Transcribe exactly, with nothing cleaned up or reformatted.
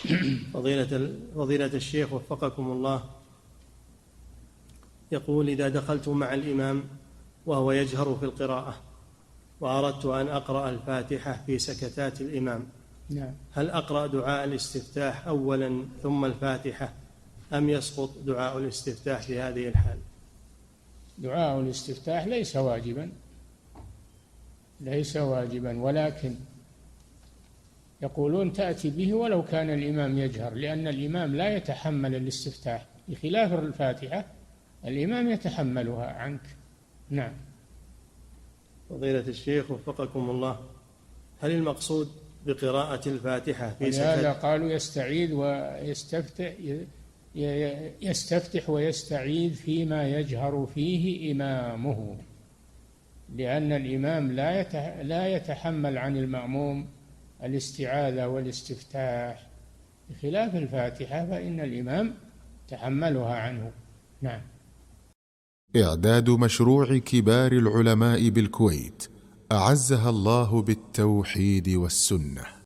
فضيلة فضيلة الشيخ وفقكم الله، يقول: إذا دخلت مع الإمام وهو يجهر في القراءة وأردت أن أقرأ الفاتحة في سكتات الإمام، نعم. هل أقرأ دعاء الاستفتاح أولا ثم الفاتحة، أم يسقط دعاء الاستفتاح في هذه الحال؟ دعاء الاستفتاح ليس واجبا ليس واجبا ولكن يقولون تأتي به ولو كان الإمام يجهر، لأن الإمام لا يتحمل الاستفتاح، بخلاف الفاتحة الإمام يتحملها عنك. نعم. فضيلة الشيخ وفقكم الله، هل المقصود بقراءة الفاتحة في لهذا سكت؟ قالوا يستعيذ ويستفتح يستفتح ويستعيذ فيما يجهر فيه إمامه، لأن الإمام لا يتحمل عن المأموم الاستعاذة والاستفتاح، بخلاف الفاتحة فإن الإمام تحملها عنه. نعم. إعداد مشروع كبار العلماء بالكويت أعزها الله بالتوحيد والسنة.